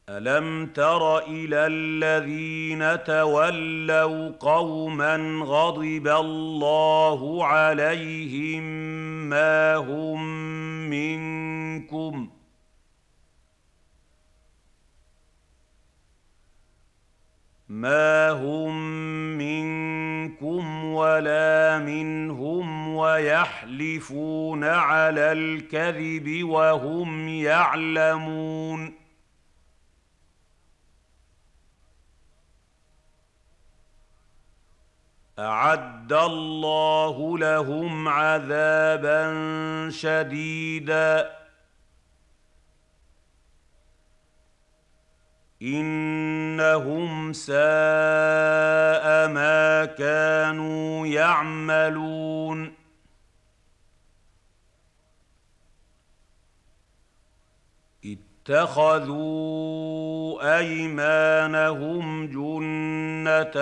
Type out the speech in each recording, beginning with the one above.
ألم تر إلى الذين تولوا قوما غضب الله عليهم منكم ما هم منكم ولا منهم ويحلفون على الكذب وهم يعلمون أعد الله لهم عذابا شديدا إنهم ساء ما كانوا يعملون اتخذوا أيمانهم جنة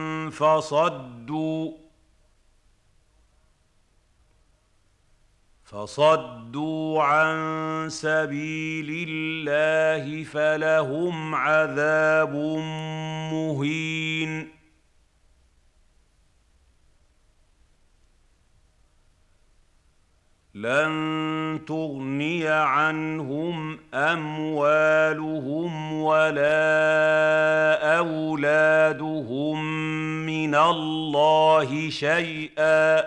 فصدوا عن سبيل الله فلهم عذاب مهين لن تغني عنهم أموالهم ولا أولادهم من الله شيئا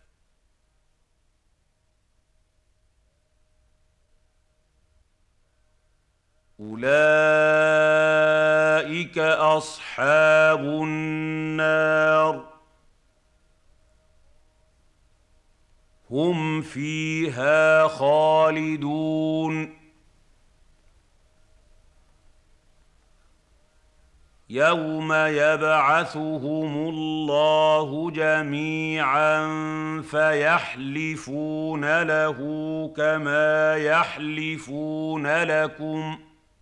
أولئك أصحاب النار هم فيها خالدون يوم يبعثهم الله جميعا فيحلفون له كما يحلفون لكم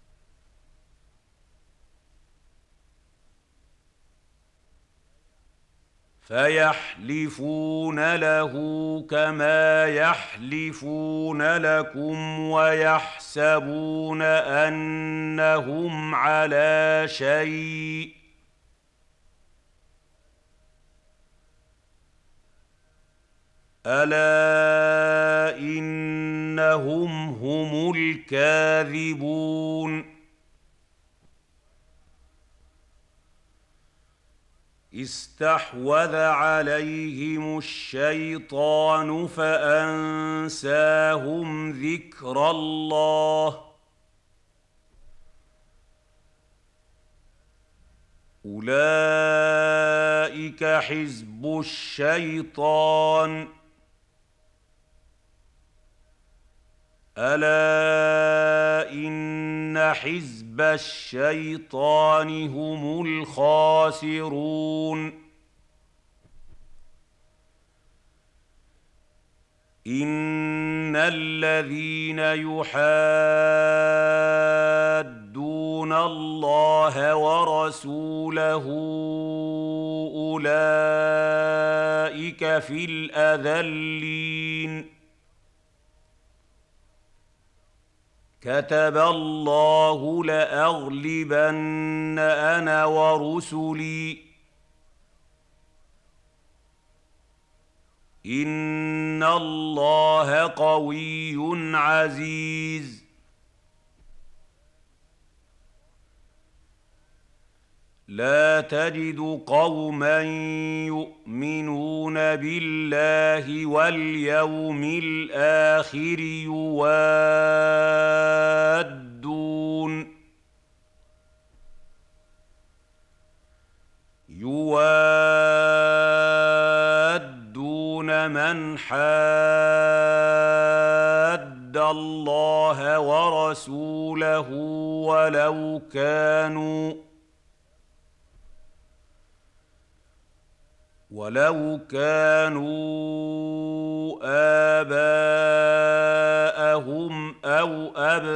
ويحسبون أنهم على شيء ألا إنهم هم الكاذبون استحوذ عليهم الشيطان فأنساهم ذكر الله أولئك حزب الشيطان ألا إن حزب الشيطان هم الخاسرون إن الذين يحادون الله ورسوله أولئك في الأذلين كتب الله لأغلبن أنا ورسلي إن الله قوي عزيز لا تجد قوما يؤمنون بالله واليوم الآخر يوادون من حاد الله ورسوله ولو كانوا آباءهم أو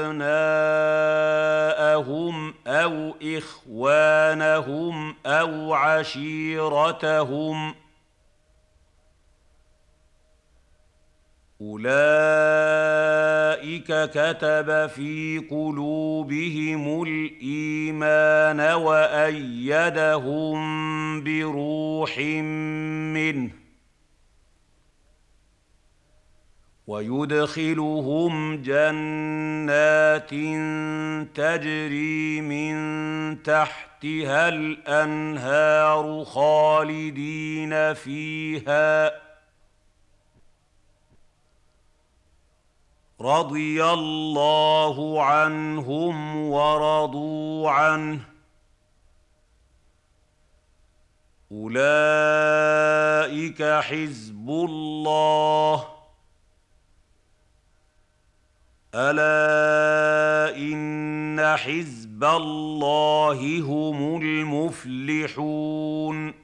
أبناءهم أو إخوانهم أو عشيرتهم أولئك كتب في قلوبهم الإيمان وأيدهم بروح منه ويدخلهم جنات تجري من تحتها الأنهار خالدين فيها رضي الله عنهم ورضوا عنه أولئك حزب الله ألا إن حزب الله هم المفلحون